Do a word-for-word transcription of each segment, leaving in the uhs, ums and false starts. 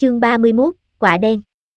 Chương ba mươi mốt, Quạ đen.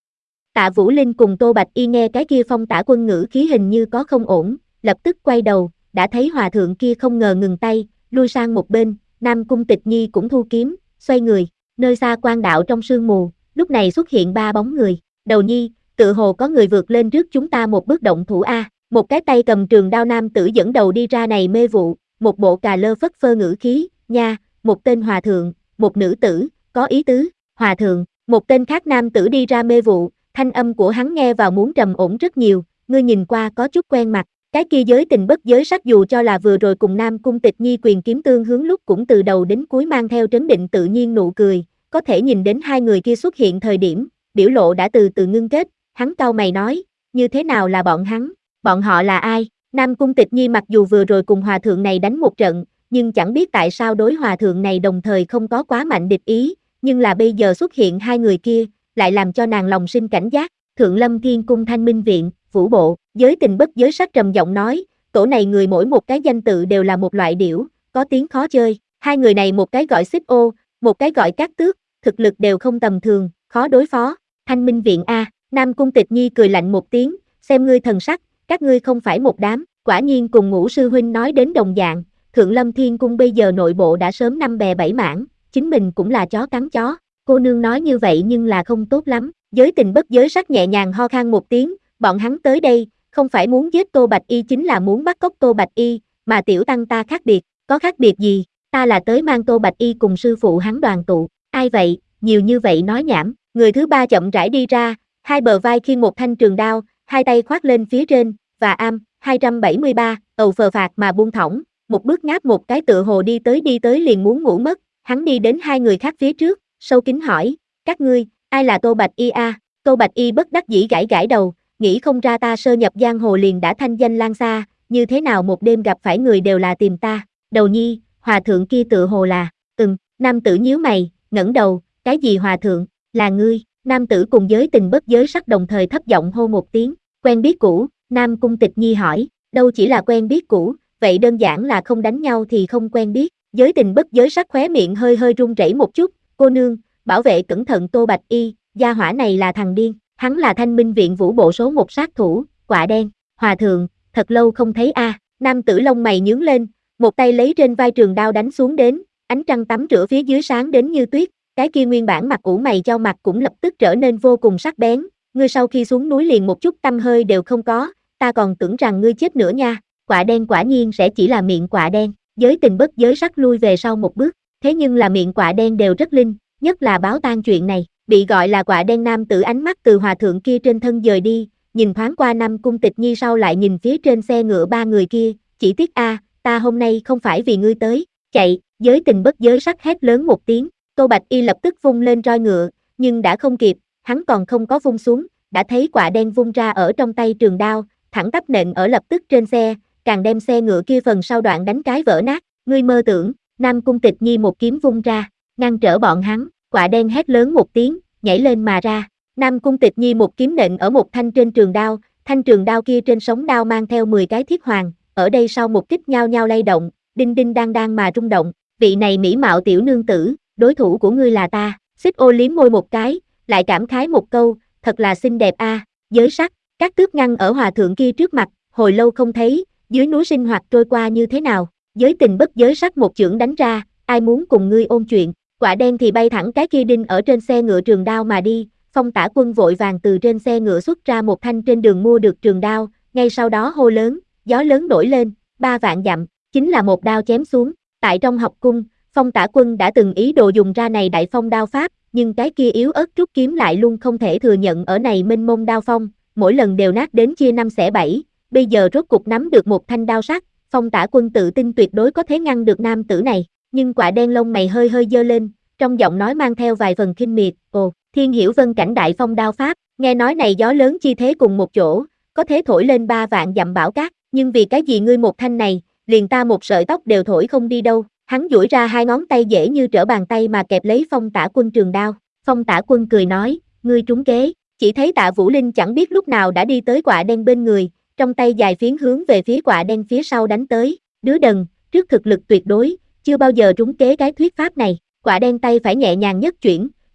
Tạ Vũ Linh cùng Tô Bạch Y nghe cái kia Phong Tả Quân ngữ khí hình như có không ổn, lập tức quay đầu, đã thấy hòa thượng kia không ngờ ngừng tay, lui sang một bên, Nam Cung Tịch Nhi cũng thu kiếm, xoay người, nơi xa quang đạo trong sương mù, lúc này xuất hiện ba bóng người, Đầu Nhi, tự hồ có người vượt lên trước chúng ta một bước động thủ a. Một cái tay cầm trường đao nam tử dẫn đầu đi ra này mê vụ, một bộ cà lơ phất phơ ngữ khí, nha, một tên hòa thượng, một nữ tử, có ý tứ, hòa thượng, một tên khác nam tử đi ra mê vụ, thanh âm của hắn nghe vào muốn trầm ổn rất nhiều, ngươi nhìn qua có chút quen mặt, cái kia giới tình bất giới sắc dù cho là vừa rồi cùng Nam Cung Tịch Nhi quyền kiếm tương hướng lúc cũng từ đầu đến cuối mang theo trấn định tự nhiên nụ cười, có thể nhìn đến hai người kia xuất hiện thời điểm, biểu lộ đã từ từ ngưng kết, hắn cau mày nói, như thế nào là bọn hắn, bọn họ là ai? Nam Cung Tịch Nhi mặc dù vừa rồi cùng hòa thượng này đánh một trận, nhưng chẳng biết tại sao đối hòa thượng này đồng thời không có quá mạnh địch ý, nhưng là bây giờ xuất hiện hai người kia, lại làm cho nàng lòng sinh cảnh giác. Thượng Lâm Thiên Cung Thanh Minh Viện, Vũ Bộ, giới tình bất giới sắc trầm giọng nói, tổ này người mỗi một cái danh tự đều là một loại điểu, có tiếng khó chơi, hai người này một cái gọi Xích Ô, một cái gọi Cát Tước, thực lực đều không tầm thường, khó đối phó. Thanh Minh Viện a, Nam Cung Tịch Nhi cười lạnh một tiếng, xem ngươi thần sắc, các ngươi không phải một đám, quả nhiên cùng Ngũ sư huynh nói đến đồng dạng, Thượng Lâm Thiên Cung bây giờ nội bộ đã sớm năm bè bảy mảng, chính mình cũng là chó cắn chó, cô nương nói như vậy nhưng là không tốt lắm, giới tình bất giới sắc nhẹ nhàng ho khan một tiếng, bọn hắn tới đây, không phải muốn giết Tô Bạch Y chính là muốn bắt cóc Tô Bạch Y, mà tiểu tăng ta khác biệt, có khác biệt gì, ta là tới mang Tô Bạch Y cùng sư phụ hắn đoàn tụ, ai vậy, nhiều như vậy nói nhảm, người thứ ba chậm rãi đi ra, hai bờ vai khiêng một thanh trường đao, hai tay khoác lên phía trên, và am, hai trăm bảy mươi ba, ầu phờ phạt mà buông thõng, một bước ngáp một cái tựa hồ đi tới đi tới liền muốn ngủ mất, hắn đi đến hai người khác phía trước, sâu kín hỏi, các ngươi, ai là Tô Bạch Y a? Tô Bạch Y bất đắc dĩ gãi gãi đầu, nghĩ không ra ta sơ nhập giang hồ liền đã thanh danh lan xa, như thế nào một đêm gặp phải người đều là tìm ta, Đầu Nhi, hòa thượng kia tự hồ là, ừm, nam tử nhíu mày, ngẩng đầu, cái gì hòa thượng, là ngươi, nam tử cùng giới tình bất giới sắc đồng thời thấp giọng hô một tiếng, quen biết cũ, Nam Cung Tịch Nhi hỏi, đâu chỉ là quen biết cũ, vậy đơn giản là không đánh nhau thì không quen biết, giới tình bất giới sắc khóe miệng hơi hơi run rẩy một chút, cô nương, bảo vệ cẩn thận Tô Bạch Y, gia hỏa này là thằng điên, hắn là Thanh Minh Viện Vũ Bộ số một sát thủ, Quạ đen, hòa thượng, thật lâu không thấy a. Nam tử lông mày nhướng lên, một tay lấy trên vai trường đao đánh xuống đến, ánh trăng tắm rửa phía dưới sáng đến như tuyết, cái kia nguyên bản mặt ủ mày chau mặt cũng lập tức trở nên vô cùng sắc bén, ngươi sau khi xuống núi liền một chút tâm hơi đều không có, ta còn tưởng rằng ngươi chết nữa nha, Quạ đen quả nhiên sẽ chỉ là miệng quạ đen, giới tình bất giới sắc lui về sau một bước, thế nhưng là miệng quạ đen đều rất linh, nhất là báo tang chuyện này, bị gọi là Quạ đen nam tử ánh mắt từ hòa thượng kia trên thân dời đi, nhìn thoáng qua Nam Cung Tịch Nhi sau lại nhìn phía trên xe ngựa ba người kia, chỉ tiếc a, ta hôm nay không phải vì ngươi tới, chạy, giới tình bất giới sắc hét lớn một tiếng, Tô Bạch Y lập tức vung lên roi ngựa, nhưng đã không kịp, hắn còn không có vung xuống, đã thấy Quạ đen vung ra ở trong tay trường đao, thẳng tắp nện ở lập tức trên xe, càng đem xe ngựa kia phần sau đoạn đánh cái vỡ nát, ngươi mơ tưởng, Nam Cung Tịch Nhi một kiếm vung ra, ngăn trở bọn hắn, Quạ đen hét lớn một tiếng, nhảy lên mà ra, Nam Cung Tịch Nhi một kiếm nện ở một thanh trên trường đao, thanh trường đao kia trên sống đao mang theo mười cái thiết hoàng, ở đây sau một kích nhao nhao lay động, đinh đinh đang đang mà rung động, vị này mỹ mạo tiểu nương tử, đối thủ của ngươi là ta, Xích Ô liếm môi một cái, lại cảm khái một câu, thật là xinh đẹp a, giới sắc, các tước ngăn ở hòa thượng kia trước mặt, hồi lâu không thấy, dưới núi sinh hoạt trôi qua như thế nào, giới tình bất giới sắc một chưởng đánh ra, ai muốn cùng ngươi ôn chuyện, Quạ đen thì bay thẳng cái kia đinh ở trên xe ngựa trường đao mà đi, Phong Tả Quân vội vàng từ trên xe ngựa xuất ra một thanh trên đường mua được trường đao, ngay sau đó hô lớn, gió lớn nổi lên, ba vạn dặm, chính là một đao chém xuống, tại trong học cung, Phong Tả Quân đã từng ý đồ dùng ra này đại phong đao pháp, nhưng cái kia yếu ớt rút kiếm lại luôn không thể thừa nhận ở này mênh mông đao phong, mỗi lần đều nát đến chia năm xẻ bảy, bây giờ rốt cục nắm được một thanh đao sắc, Phong Tả Quân tự tin tuyệt đối có thể ngăn được nam tử này, nhưng Quạ đen lông mày hơi hơi giơ lên, trong giọng nói mang theo vài phần khinh miệt, ồ, Thiên Hiểu Vân cảnh đại phong đao pháp, nghe nói này gió lớn chi thế cùng một chỗ, có thể thổi lên ba vạn dặm bão cát, nhưng vì cái gì ngươi một thanh này, liền ta một sợi tóc đều thổi không đi đâu. Hắn duỗi ra hai ngón tay dễ như trở bàn tay mà kẹp lấy Phong Tả Quân trường đao. Phong Tả Quân cười nói, ngươi trúng kế. Chỉ thấy Tạ Vũ Linh chẳng biết lúc nào đã đi tới Quạ đen bên người, trong tay dài phiến hướng về phía Quạ đen phía sau đánh tới. Đứa đần, trước thực lực tuyệt đối, chưa bao giờ trúng kế cái thuyết pháp này. Quạ đen tay phải nhẹ nhàng nhất chuyển,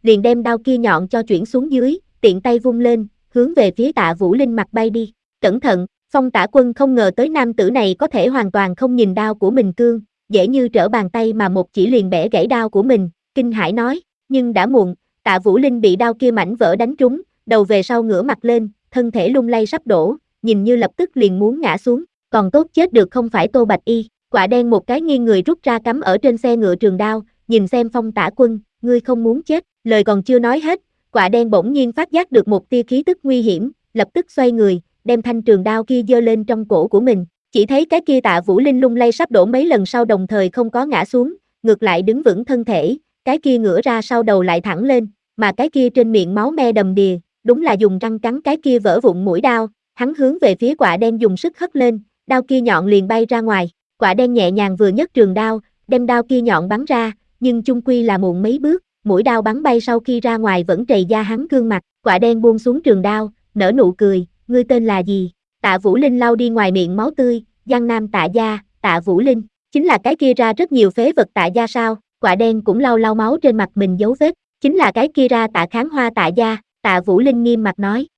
liền đem đao kia nhọn cho chuyển xuống dưới, tiện tay vung lên, hướng về phía Tạ Vũ Linh mặt bay đi. Cẩn thận, Phong Tả Quân không ngờ tới nam tử này có thể hoàn toàn không nhìn đao của mình cương, dễ như trở bàn tay mà một chỉ liền bẻ gãy đao của mình, kinh hãi nói, nhưng đã muộn, Tạ Vũ Linh bị đao kia mảnh vỡ đánh trúng, đầu về sau ngửa mặt lên, thân thể lung lay sắp đổ, nhìn như lập tức liền muốn ngã xuống, còn tốt chết được không phải Tô Bạch Y. Quạ đen một cái nghiêng người rút ra cắm ở trên xe ngựa trường đao, nhìn xem Phong Tả Quân, ngươi không muốn chết, lời còn chưa nói hết, quạ đen bỗng nhiên phát giác được một tia khí tức nguy hiểm, lập tức xoay người, đem thanh trường đao kia giơ lên trong cổ của mình, chỉ thấy cái kia Tạ Vũ Linh lung lay sắp đổ mấy lần sau đồng thời không có ngã xuống, ngược lại đứng vững thân thể, cái kia ngửa ra sau đầu lại thẳng lên, mà cái kia trên miệng máu me đầm đìa, đúng là dùng răng cắn cái kia vỡ vụn mũi đao, hắn hướng về phía quạ đen dùng sức hất lên, đao kia nhọn liền bay ra ngoài, quạ đen nhẹ nhàng vừa nhấc trường đao, đem đao kia nhọn bắn ra, nhưng chung quy là muộn mấy bước, mũi đao bắn bay sau khi ra ngoài vẫn trầy da hắn gương mặt, quạ đen buông xuống trường đao, nở nụ cười, ngươi tên là gì? Tạ Vũ Linh lau đi ngoài miệng máu tươi, Giang Nam Tạ gia, Tạ Vũ Linh, chính là cái kia ra rất nhiều phế vật Tạ gia sao? Quạ đen cũng lau lau máu trên mặt mình dấu vết, chính là cái kia ra Tạ Kháng Hoa Tạ gia, Tạ Vũ Linh nghiêm mặt nói,